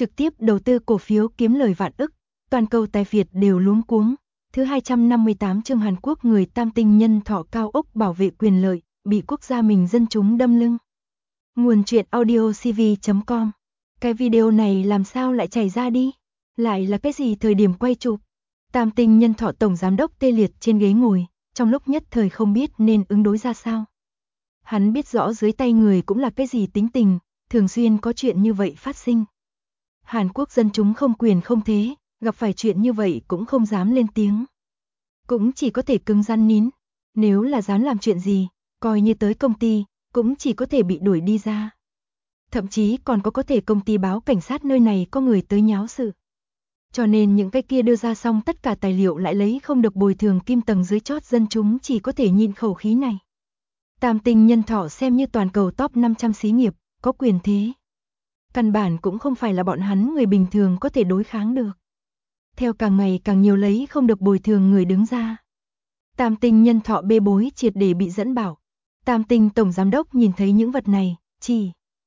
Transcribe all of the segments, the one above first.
trực tiếp đầu tư cổ phiếu kiếm lời vạn ức, toàn cầu tài Việt đều luống cuống. Thứ 258 chương Hàn Quốc người tam tinh nhân thọ cao ốc bảo vệ quyền lợi, bị quốc gia mình dân chúng đâm lưng. Nguồn truyện audio cv.com. Cái video này làm sao lại chảy ra đi? Lại là cái gì thời điểm quay chụp? Tam tinh nhân thọ tổng giám đốc tê liệt trên ghế ngồi, trong lúc nhất thời không biết nên ứng đối ra sao. Hắn biết rõ dưới tay người cũng là cái gì tính tình, thường xuyên có chuyện như vậy phát sinh. Hàn Quốc dân chúng không quyền không thế, gặp phải chuyện như vậy cũng không dám lên tiếng. Cũng chỉ có thể cứng rắn nín, nếu là dám làm chuyện gì, coi như tới công ty, cũng chỉ có thể bị đuổi đi ra. Thậm chí còn có thể công ty báo cảnh sát nơi này có người tới nháo sự. Cho nên những cái kia đưa ra xong tất cả tài liệu lại lấy không được bồi thường kim tầng dưới chót dân chúng chỉ có thể nhịn khẩu khí này. Tam tinh nhân thọ xem như toàn cầu top 500 xí nghiệp, có quyền thế. Căn bản cũng không phải là bọn hắn người bình thường có thể đối kháng được. Theo càng ngày càng nhiều lấy không được bồi thường người đứng ra. Tam tinh nhân thọ bê bối triệt để bị dẫn bảo. Tam tinh tổng giám đốc nhìn thấy những vật này, chỉ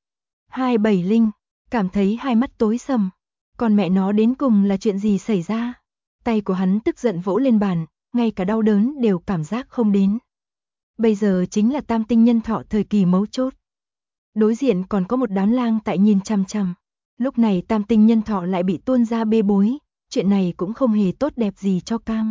270, cảm thấy hai mắt tối sầm. Còn mẹ nó đến cùng là chuyện gì xảy ra? Tay của hắn tức giận vỗ lên bàn, ngay cả đau đớn đều cảm giác không đến. Bây giờ chính là tam tinh nhân thọ thời kỳ mấu chốt. Đối diện còn có một đám lang tại nhìn chằm chằm. Lúc này tam tinh nhân thọ lại bị tuôn ra bê bối, chuyện này cũng không hề tốt đẹp gì cho Cam.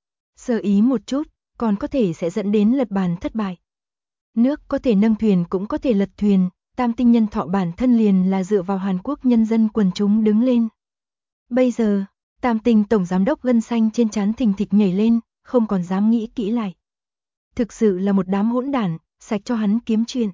Sơ ý một chút, còn có thể sẽ dẫn đến lật bàn thất bại. Nước có thể nâng thuyền cũng có thể lật thuyền, tam tinh nhân thọ bản thân liền là dựa vào Hàn Quốc nhân dân quần chúng đứng lên. Bây giờ, tam tinh tổng giám đốc gân xanh trên trán thình thịch nhảy lên, không còn dám nghĩ kỹ lại. Thực sự là một đám hỗn đản, sạch cho hắn kiếm chuyện.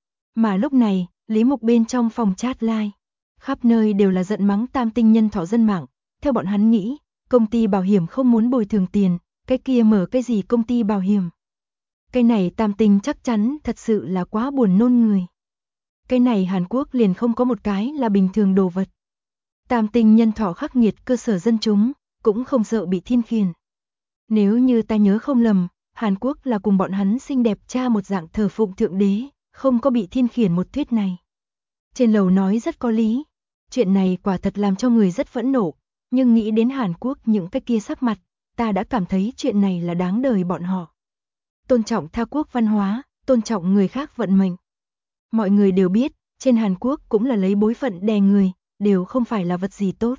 Mà lúc này, Lý Mục bên trong phòng chat live, khắp nơi đều là giận mắng tam tinh nhân thọ dân mạng. Theo bọn hắn nghĩ, công ty bảo hiểm không muốn bồi thường tiền, cái kia mở cái gì công ty bảo hiểm. Cái này tam tinh chắc chắn thật sự là quá buồn nôn người. Cái này Hàn Quốc liền không có một cái là bình thường đồ vật. Tam tinh nhân thọ khắc nghiệt cơ sở dân chúng, cũng không sợ bị thiên khiển. Nếu như ta nhớ không lầm, Hàn Quốc là cùng bọn hắn xinh đẹp cha một dạng thờ phụng thượng đế, không có bị thiên khiển một thuyết này. Trên lầu nói rất có lý, chuyện này quả thật làm cho người rất phẫn nộ, nhưng nghĩ đến Hàn Quốc những cái kia sắc mặt, ta đã cảm thấy chuyện này là đáng đời bọn họ. Tôn trọng tha quốc văn hóa, tôn trọng người khác vận mệnh. Mọi người đều biết, trên Hàn Quốc cũng là lấy bối phận đè người, đều không phải là vật gì tốt.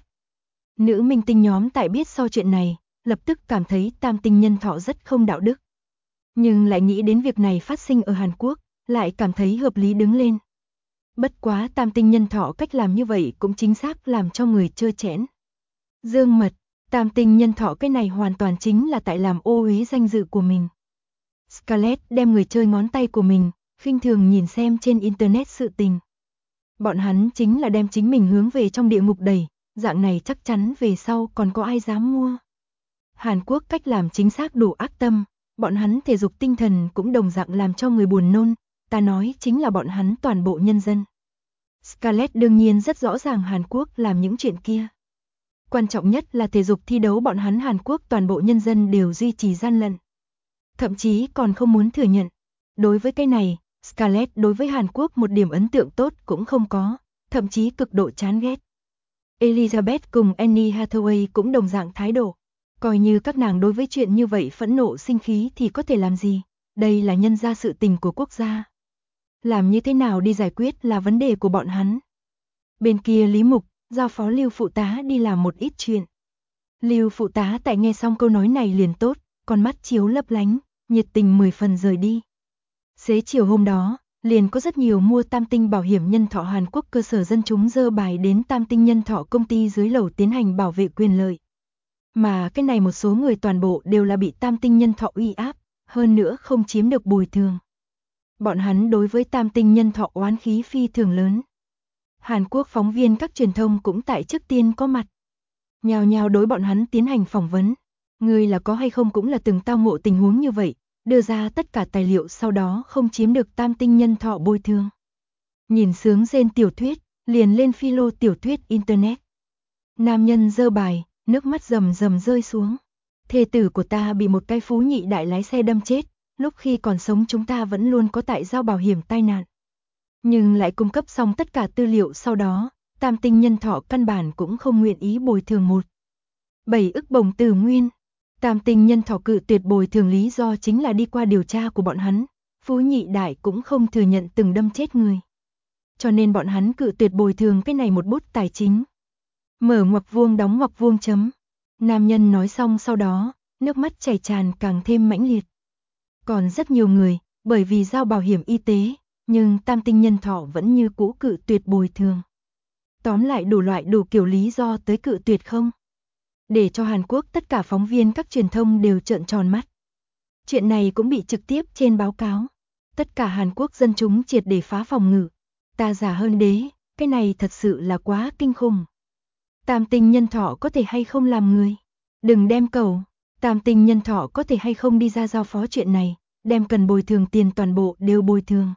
Nữ minh tinh nhóm tại biết sau chuyện này, lập tức cảm thấy tam tinh nhân thọ rất không đạo đức. Nhưng lại nghĩ đến việc này phát sinh ở Hàn Quốc, lại cảm thấy hợp lý đứng lên. Bất quá tam tinh nhân thọ cách làm như vậy cũng chính xác làm cho người chơ chẽn. Dương mật, tam tinh nhân thọ cái này hoàn toàn chính là tại làm ô uế danh dự của mình. Scarlett đem người chơi ngón tay của mình, khinh thường nhìn xem trên internet sự tình. Bọn hắn chính là đem chính mình hướng về trong địa ngục đẩy, dạng này chắc chắn về sau còn có ai dám mua. Hàn Quốc cách làm chính xác đủ ác tâm, bọn hắn thể dục tinh thần cũng đồng dạng làm cho người buồn nôn, ta nói chính là bọn hắn toàn bộ nhân dân. Scarlett đương nhiên rất rõ ràng Hàn Quốc làm những chuyện kia. Quan trọng nhất là thể dục thi đấu bọn hắn Hàn Quốc toàn bộ nhân dân đều duy trì gian lận. Thậm chí còn không muốn thừa nhận. Đối với cái này, Scarlett đối với Hàn Quốc một điểm ấn tượng tốt cũng không có, thậm chí cực độ chán ghét. Elizabeth cùng Annie Hathaway cũng đồng dạng thái độ. Coi như các nàng đối với chuyện như vậy phẫn nộ sinh khí thì có thể làm gì, đây là nhân ra sự tình của quốc gia. Làm như thế nào đi giải quyết là vấn đề của bọn hắn. Bên kia Lý Mục, giao phó Lưu phụ tá đi làm một ít chuyện. Lưu phụ tá tại nghe xong câu nói này liền tốt, con mắt chiếu lấp lánh, nhiệt tình 10 phần rời đi. Xế chiều hôm đó, liền có rất nhiều mua tam tinh bảo hiểm nhân thọ Hàn Quốc cơ sở dân chúng dơ bài đến tam tinh nhân thọ công ty dưới lầu tiến hành bảo vệ quyền lợi. Mà cái này một số người toàn bộ đều là bị tam tinh nhân thọ uy áp, hơn nữa không chiếm được bồi thường. Bọn hắn đối với tam tinh nhân thọ oán khí phi thường lớn. Hàn Quốc phóng viên các truyền thông cũng tại trước tiên có mặt. Nhào nhào đối bọn hắn tiến hành phỏng vấn. Người là có hay không cũng là từng tao ngộ tình huống như vậy, đưa ra tất cả tài liệu sau đó không chiếm được tam tinh nhân thọ bồi thường. Nhìn sướng rên tiểu thuyết, liền lên philo tiểu thuyết internet. Nam nhân dơ bài, nước mắt rầm rầm rơi xuống. Thê tử của ta bị một cái phú nhị đại lái xe đâm chết, lúc khi còn sống chúng ta vẫn luôn có tại giao bảo hiểm tai nạn. Nhưng lại cung cấp xong tất cả tư liệu sau đó, Tam tinh nhân thọ căn bản cũng không nguyện ý bồi thường 1,7 ức bổng từ nguyên. Tam tinh nhân thọ cự tuyệt bồi thường lý do chính là đi qua điều tra của bọn hắn, Phú Nhị Đại cũng không thừa nhận từng đâm chết người. Cho nên bọn hắn cự tuyệt bồi thường cái này một bút tài chính. Mở ngoặc vuông đóng ngoặc vuông chấm. Nam nhân nói xong sau đó, nước mắt chảy tràn càng thêm mãnh liệt. Còn rất nhiều người, bởi vì giao bảo hiểm y tế, nhưng tam tinh nhân thọ vẫn như cũ cự tuyệt bồi thường. Tóm lại đủ loại đủ kiểu lý do tới cự tuyệt không. Để cho Hàn Quốc tất cả phóng viên các truyền thông đều trợn tròn mắt. Chuyện này cũng bị trực tiếp trên báo cáo. Tất cả Hàn Quốc dân chúng triệt để phá phòng ngự. Ta giả hơn đế, cái này thật sự là quá kinh khủng. Tam tinh nhân thọ có thể hay không làm người? Đừng đem cầu. Tam tinh nhân thọ có thể hay không đi ra giao phó chuyện này, đem cần bồi thường tiền toàn bộ đều bồi thường.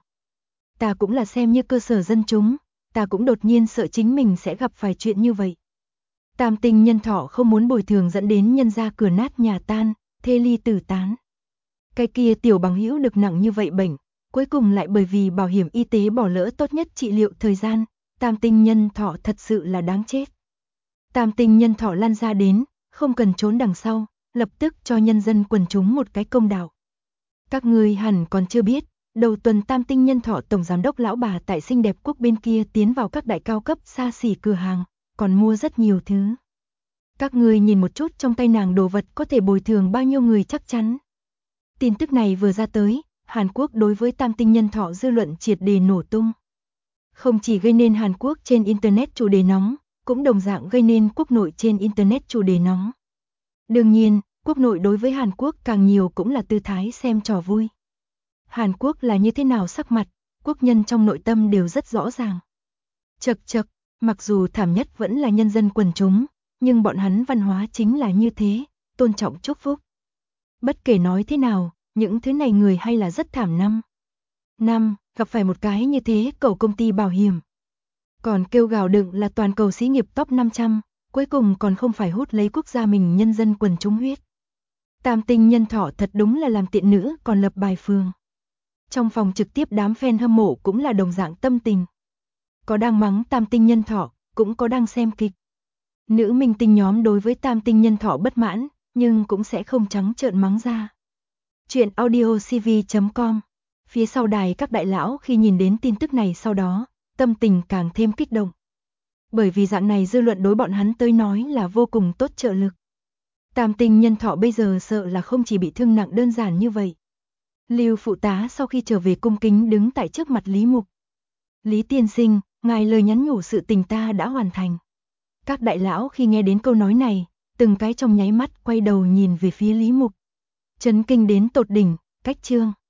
Ta cũng là xem như cơ sở dân chúng, ta cũng đột nhiên sợ chính mình sẽ gặp phải chuyện như vậy. Tam tinh nhân thọ không muốn bồi thường dẫn đến nhân gia cửa nát nhà tan, thê ly tử tán. Cái kia tiểu bằng hữu được nặng như vậy bệnh, cuối cùng lại bởi vì bảo hiểm y tế bỏ lỡ tốt nhất trị liệu thời gian, tam tinh nhân thọ thật sự là đáng chết. Tam tinh nhân thọ lan ra đến, không cần trốn đằng sau, lập tức cho nhân dân quần chúng một cái công đạo. Các ngươi hẳn còn chưa biết, đầu tuần tam tinh nhân thọ tổng giám đốc lão bà tại xinh đẹp quốc bên kia tiến vào các đại cao cấp xa xỉ cửa hàng, còn mua rất nhiều thứ. Các ngươi nhìn một chút trong tay nàng đồ vật có thể bồi thường bao nhiêu người chắc chắn. Tin tức này vừa ra tới, Hàn Quốc đối với tam tinh nhân thọ dư luận triệt để nổ tung. Không chỉ gây nên Hàn Quốc trên Internet chủ đề nóng, cũng đồng dạng gây nên quốc nội trên Internet chủ đề nóng. Đương nhiên, quốc nội đối với Hàn Quốc càng nhiều cũng là tư thái xem trò vui. Hàn Quốc là như thế nào sắc mặt, quốc nhân trong nội tâm đều rất rõ ràng. Chậc chậc, mặc dù thảm nhất vẫn là nhân dân quần chúng, nhưng bọn hắn văn hóa chính là như thế, tôn trọng chúc phúc. Bất kể nói thế nào, những thứ này người hay là rất thảm năm, gặp phải một cái như thế cầu công ty bảo hiểm. Còn kêu gào đựng là toàn cầu xí nghiệp top 500, cuối cùng còn không phải hút lấy quốc gia mình nhân dân quần chúng huyết. Tam tinh nhân thọ thật đúng là làm tiện nữ còn lập bài phường. Trong phòng trực tiếp đám fan hâm mộ cũng là đồng dạng tâm tình. Có đang mắng tam tinh nhân thọ, cũng có đang xem kịch. Nữ minh tinh nhóm đối với tam tinh nhân thọ bất mãn, nhưng cũng sẽ không trắng trợn mắng ra. Chuyện audiocv.com. Phía sau đài các đại lão khi nhìn đến tin tức này sau đó, tâm tình càng thêm kích động. Bởi vì dạng này dư luận đối bọn hắn tới nói là vô cùng tốt trợ lực. Tam tinh nhân thọ bây giờ sợ là không chỉ bị thương nặng đơn giản như vậy. Lưu phụ tá sau khi trở về cung kính đứng tại trước mặt Lý Mục. Lý tiên sinh, ngài lời nhắn nhủ sự tình ta đã hoàn thành. Các đại lão khi nghe đến câu nói này, từng cái trong nháy mắt quay đầu nhìn về phía Lý Mục. Chấn kinh đến tột đỉnh, cách chương.